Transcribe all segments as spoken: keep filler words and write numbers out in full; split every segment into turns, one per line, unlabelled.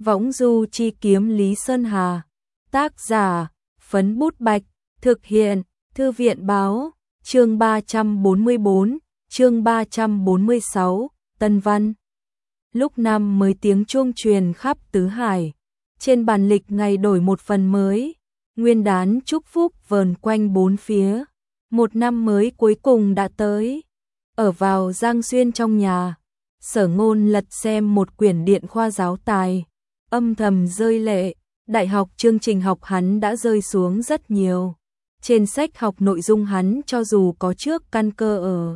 Võng du chi kiếm Lý Sơn Hà. Tác giả, Phấn Bút Bạch. Thực hiện, Thư viện Báo. Chương ba trăm bốn mươi bốn, chương ba trăm bốn mươi sáu, Tân Văn. Lúc năm mới tiếng chuông truyền khắp tứ hải. Trên bàn lịch ngày đổi một phần mới. Nguyên đán chúc phúc vờn quanh bốn phía. Một năm mới cuối cùng đã tới. Ở vào Giang Xuyên trong nhà, Sở Ngôn lật xem một quyển điện khoa giáo tài, âm thầm rơi lệ. Đại học chương trình học hắn đã rơi xuống rất nhiều. Trên sách học nội dung hắn cho dù có trước căn cơ ở,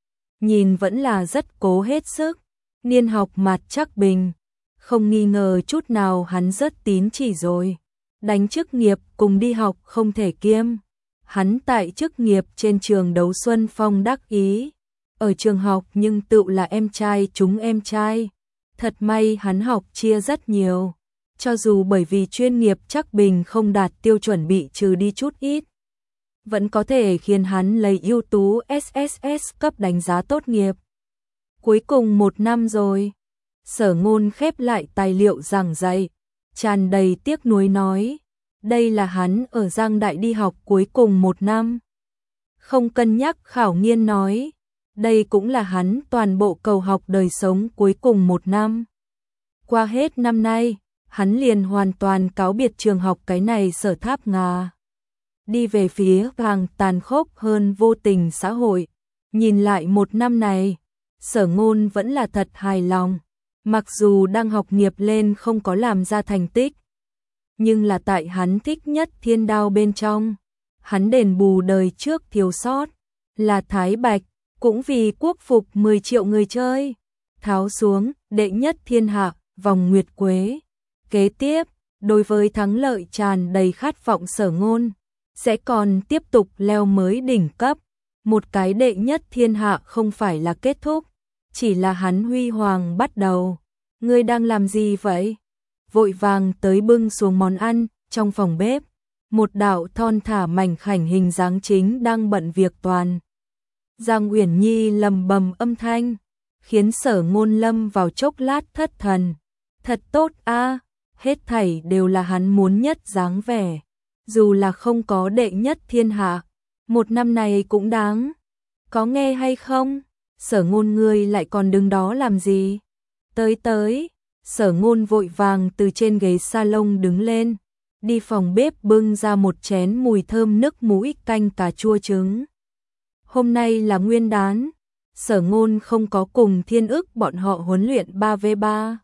nhìn vẫn là rất cố hết sức. Niên học mặt chắc bình, không nghi ngờ chút nào hắn rất tín chỉ rồi. Đánh chức nghiệp cùng đi học không thể kiêm. Hắn tại chức nghiệp trên trường đấu Xuân Phong đắc ý. Ở trường học nhưng tự là em trai chúng em trai. Thật may hắn học chia rất nhiều. Cho dù bởi vì chuyên nghiệp chắc bình không đạt tiêu chuẩn bị trừ đi chút ít, vẫn có thể khiến hắn lấy ưu tú ét ét ét cấp đánh giá tốt nghiệp. Cuối cùng một năm rồi. Sở Ngôn khép lại tài liệu giảng dạy, tràn đầy tiếc nuối nói. Đây là hắn ở Giang Đại đi học cuối cùng một năm. Không cân nhắc khảo nghiên nói. Đây cũng là hắn toàn bộ cầu học đời sống cuối cùng một năm. Qua hết năm nay, hắn liền hoàn toàn cáo biệt trường học cái này Sở Tháp Ngà. Đi về phía càng tàn khốc hơn vô tình xã hội. Nhìn lại một năm này, Sở Ngôn vẫn là thật hài lòng. Mặc dù đang học nghiệp lên không có làm ra thành tích, nhưng là tại hắn thích nhất Thiên Đao bên trong, hắn đền bù đời trước thiếu sót, là Thái Bạch, cũng vì quốc phục mười triệu người chơi, tháo xuống đệ nhất thiên hạ, vòng nguyệt quế. Kế tiếp, đối với thắng lợi tràn đầy khát vọng Sở Ngôn, sẽ còn tiếp tục leo mới đỉnh cấp. Một cái đệ nhất thiên hạ không phải là kết thúc, chỉ là hắn huy hoàng bắt đầu. Ngươi đang làm gì vậy? Vội vàng tới bưng xuống món ăn. Trong phòng bếp, một đạo thon thả mảnh khảnh hình dáng chính đang bận việc toàn. Giang Uyển Nhi lầm bầm âm thanh, khiến Sở Ngôn lâm vào chốc lát thất thần. Thật tốt a, hết thảy đều là hắn muốn nhất dáng vẻ. Dù là không có đệ nhất thiên hạ, một năm này cũng đáng. Có nghe hay không? Sở Ngôn ngươi lại còn đứng đó làm gì? Tới tới, Sở Ngôn vội vàng từ trên ghế salon đứng lên, đi phòng bếp bưng ra một chén mùi thơm nức mũi canh cà chua trứng. Hôm nay là nguyên đán, Sở Ngôn không có cùng Thiên Ức bọn họ huấn luyện ba vs ba,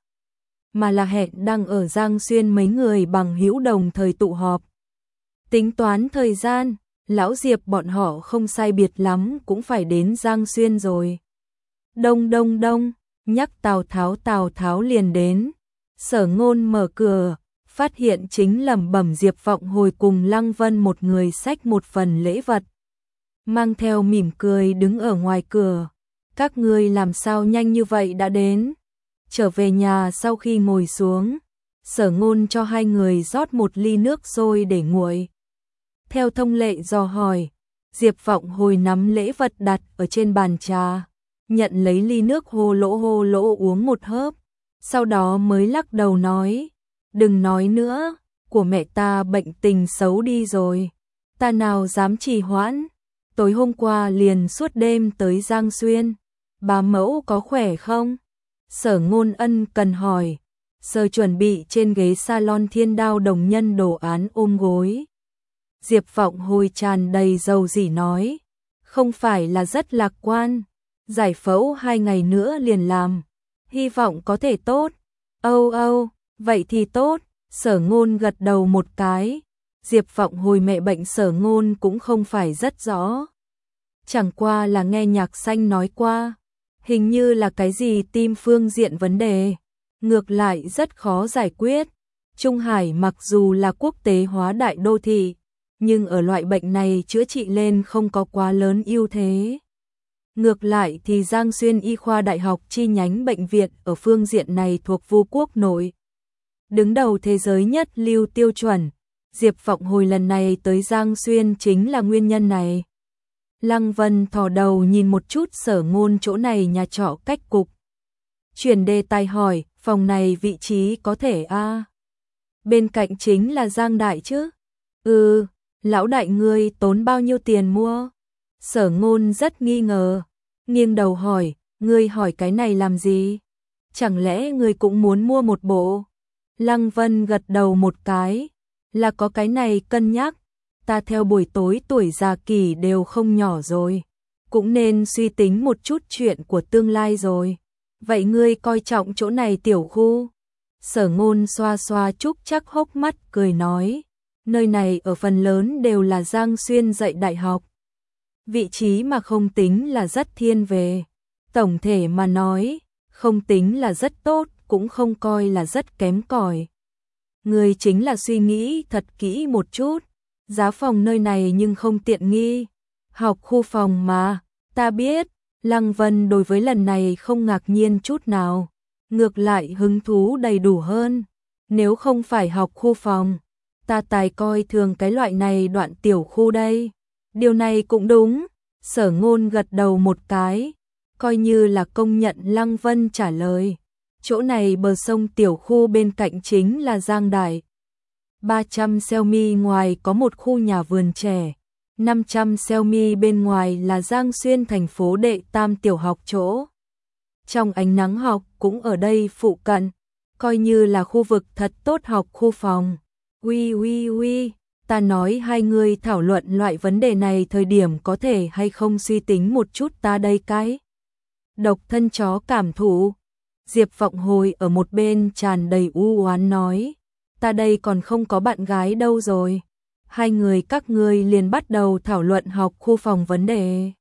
mà là hẹn đang ở Giang Xuyên mấy người bằng hữu đồng thời tụ họp. Tính toán thời gian, lão Diệp bọn họ không sai biệt lắm cũng phải đến Giang Xuyên rồi. Đông đông đông, nhắc Tào Tháo Tào Tháo liền đến. Sở Ngôn mở cửa, phát hiện chính lẩm bẩm Diệp Vọng Hồi cùng Lăng Vân một người xách một phần lễ vật, mang theo mỉm cười đứng ở ngoài cửa. Các ngươi làm sao nhanh như vậy đã đến? Trở về nhà sau khi ngồi xuống, Sở Ngôn cho hai người rót một ly nước sôi để nguội. Theo thông lệ dò hỏi, Diệp Vọng Hồi nắm lễ vật đặt ở trên bàn trà, nhận lấy ly nước hô lỗ hô lỗ uống một hớp, sau đó mới lắc đầu nói, đừng nói nữa, của mẹ ta bệnh tình xấu đi rồi, ta nào dám trì hoãn, tối hôm qua liền suốt đêm tới Giang Xuyên, bà mẫu có khỏe không? Sở Ngôn ân cần hỏi, sờ chuẩn bị trên ghế salon Thiên Đao đồng nhân đồ án ôm gối. Diệp Vọng Hồi tràn đầy dầu dĩ nói, không phải là rất lạc quan, giải phẫu hai ngày nữa liền làm, hy vọng có thể tốt. Âu âu, vậy thì tốt. Sở Ngôn gật đầu một cái. Diệp Vọng Hồi mẹ bệnh Sở Ngôn cũng không phải rất rõ, chẳng qua là nghe Nhạc Xanh nói qua, hình như là cái gì tim phương diện vấn đề, ngược lại rất khó giải quyết. Trung Hải mặc dù là quốc tế hóa đại đô thị, nhưng ở loại bệnh này chữa trị lên không có quá lớn ưu thế. Ngược lại thì Giang Xuyên Y khoa Đại học chi nhánh bệnh viện ở phương diện này thuộc Vu quốc nội, đứng đầu thế giới nhất lưu tiêu chuẩn. Diệp Vọng Hồi lần này tới Giang Xuyên chính là nguyên nhân này. Lăng Vân thò đầu nhìn một chút Sở Ngôn chỗ này nhà trọ cách cục, chuyển đề tài hỏi, phòng này vị trí có thể a à. Bên cạnh chính là Giang Đại chứ. Ừ, lão đại ngươi tốn bao nhiêu tiền mua? Sở Ngôn rất nghi ngờ, nghiêng đầu hỏi, ngươi hỏi cái này làm gì? Chẳng lẽ ngươi cũng muốn mua một bộ? Lăng Vân gật đầu một cái, là có cái này cân nhắc, ta theo buổi tối tuổi già kỳ đều không nhỏ rồi, cũng nên suy tính một chút chuyện của tương lai rồi. Vậy ngươi coi trọng chỗ này tiểu khu? Sở Ngôn xoa xoa Trúc Trắc hốc mắt cười nói, nơi này ở phần lớn đều là Giang Xuyên dạy đại học. Vị trí mà không tính là rất thiên về. Tổng thể mà nói, không tính là rất tốt, cũng không coi là rất kém cỏi. Người chính là suy nghĩ thật kỹ một chút, giá phòng nơi này nhưng không tiện nghi. Học khu phòng mà, ta biết. Lăng Vân đối với lần này không ngạc nhiên chút nào, ngược lại hứng thú đầy đủ hơn. Nếu không phải học khu phòng, ta tài coi thường cái loại này đoạn tiểu khu đây. Điều này cũng đúng, Sở Ngôn gật đầu một cái, coi như là công nhận Lăng Vân trả lời. Chỗ này bờ sông tiểu khu bên cạnh chính là Giang Đại. ba trăm xeo mi ngoài có một khu nhà vườn trẻ, năm trăm xeo mi bên ngoài là Giang Xuyên thành phố đệ tam tiểu học chỗ. Trong ánh nắng học cũng ở đây phụ cận, coi như là khu vực thật tốt học khu phòng. Ui ui ui, ta nói hai người thảo luận loại vấn đề này thời điểm có thể hay không suy tính một chút ta đây cái. Độc thân chó cảm thụ. Diệp Vọng Hồi ở một bên tràn đầy u oán nói, ta đây còn không có bạn gái đâu rồi. Hai người các ngươi liền bắt đầu thảo luận học khu phòng vấn đề.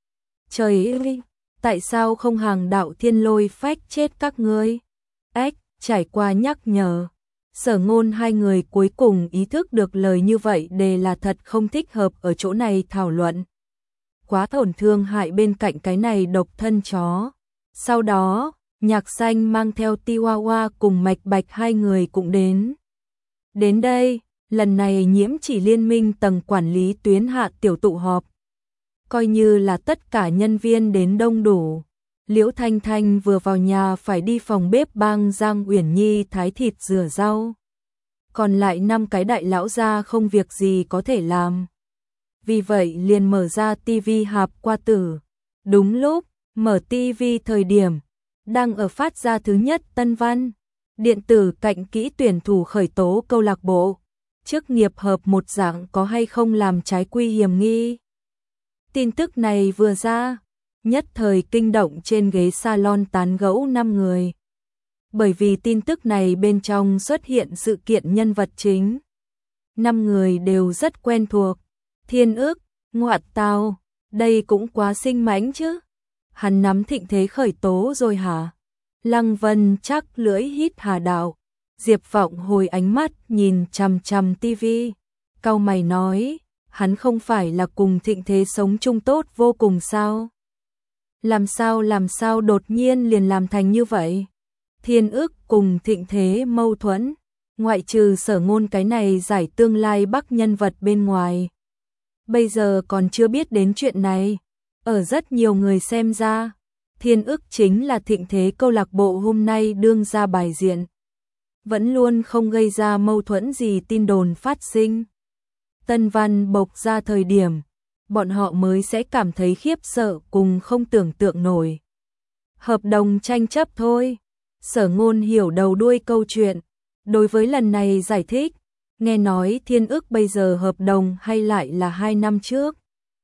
Trời ơi, tại sao không hàng đạo thiên lôi phách chết các ngươi? Ếch, trải qua nhắc nhở. Sở Ngôn hai người cuối cùng ý thức được lời như vậy đề là thật không thích hợp ở chỗ này thảo luận. Quá tổn thương hại bên cạnh cái này độc thân chó. Sau đó, Nhạc Xanh mang theo Tiwawa cùng Mạch Bạch hai người cũng đến. Đến đây, lần này Nhiễm Chỉ liên minh tầng quản lý tuyến hạ tiểu tụ họp. Coi như là tất cả nhân viên đến đông đủ. Liễu Thanh Thanh vừa vào nhà phải đi phòng bếp bang Giang Uyển Nhi thái thịt rửa rau. Còn lại năm cái đại lão gia không việc gì có thể làm. Vì vậy liền mở ra tivi hạp qua tử. Đúng lúc, mở tivi thời điểm, đang ở phát ra thứ nhất tân văn. Điện tử cạnh kỹ tuyển thủ khởi tố câu lạc bộ. Chức nghiệp hợp một dạng có hay không làm trái quy hiểm nghi. Tin tức này vừa ra, nhất thời kinh động trên ghế salon tán gẫu năm người. Bởi vì tin tức này bên trong xuất hiện sự kiện nhân vật chính. Năm người đều rất quen thuộc. Thiên Ức, ngoại tao, đây cũng quá sinh mãnh chứ. Hắn nắm thịnh thế khởi tố rồi hả? Lăng Vân chắc lưỡi hít hà đạo. Diệp Vọng Hồi ánh mắt nhìn chằm chằm tivi, cau mày nói, hắn không phải là cùng thịnh thế sống chung tốt vô cùng sao? Làm sao làm sao đột nhiên liền làm thành như vậy? Thiên Ức cùng thịnh thế mâu thuẫn, ngoại trừ Sở Ngôn cái này giải tương lai bắc nhân vật bên ngoài. Bây giờ còn chưa biết đến chuyện này, ở rất nhiều người xem ra, Thiên Ức chính là thịnh thế câu lạc bộ hôm nay đương ra bài diện. Vẫn luôn không gây ra mâu thuẫn gì tin đồn phát sinh. Tân văn bộc ra thời điểm, bọn họ mới sẽ cảm thấy khiếp sợ cùng không tưởng tượng nổi. Hợp đồng tranh chấp thôi. Sở Ngôn hiểu đầu đuôi câu chuyện. Đối với lần này giải thích, nghe nói Thiên Ức bây giờ hợp đồng hay lại là hai năm trước.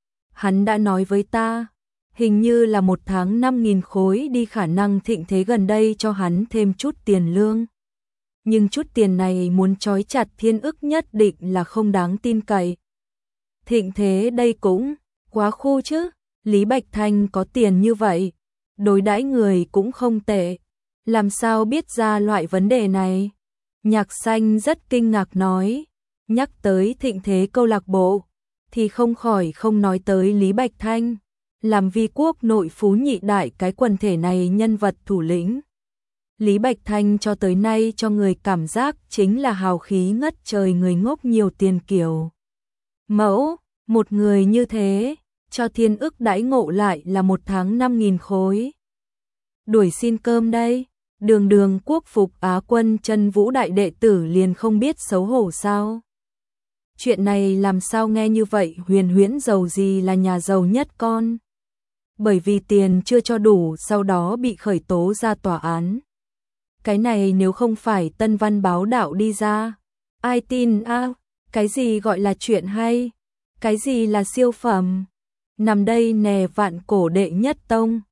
Hắn đã nói với ta, hình như là một tháng năm nghìn khối đi, khả năng thịnh thế gần đây cho hắn thêm chút tiền lương. Nhưng chút tiền này muốn trói chặt Thiên Ức nhất định là không đáng tin cậy. Thịnh thế đây cũng quá khu chứ, Lý Bạch Thanh có tiền như vậy, đối đãi người cũng không tệ, làm sao biết ra loại vấn đề này? Nhạc Xanh rất kinh ngạc nói, nhắc tới thịnh thế câu lạc bộ, thì không khỏi không nói tới Lý Bạch Thanh, làm vi quốc nội phú nhị đại cái quần thể này nhân vật thủ lĩnh. Lý Bạch Thanh cho tới nay cho người cảm giác chính là hào khí ngất trời, người ngốc nhiều tiền kiểu. Mẫu, một người như thế, cho Thiên Ức đãi ngộ lại là một tháng năm nghìn khối. Đuổi xin cơm đây, Đường đường quốc phục Á quân chân vũ đại đệ tử liền không biết xấu hổ sao? Chuyện này làm sao nghe như vậy, Huyền Huyễn giàu gì là nhà giàu nhất con. Bởi vì tiền chưa cho đủ sau đó bị khởi tố ra tòa án. Cái này nếu không phải Tân Văn báo đạo đi ra, ai tin a? À, cái gì gọi là chuyện hay? Cái gì là siêu phẩm? Nằm đây nè, vạn cổ đệ nhất tông.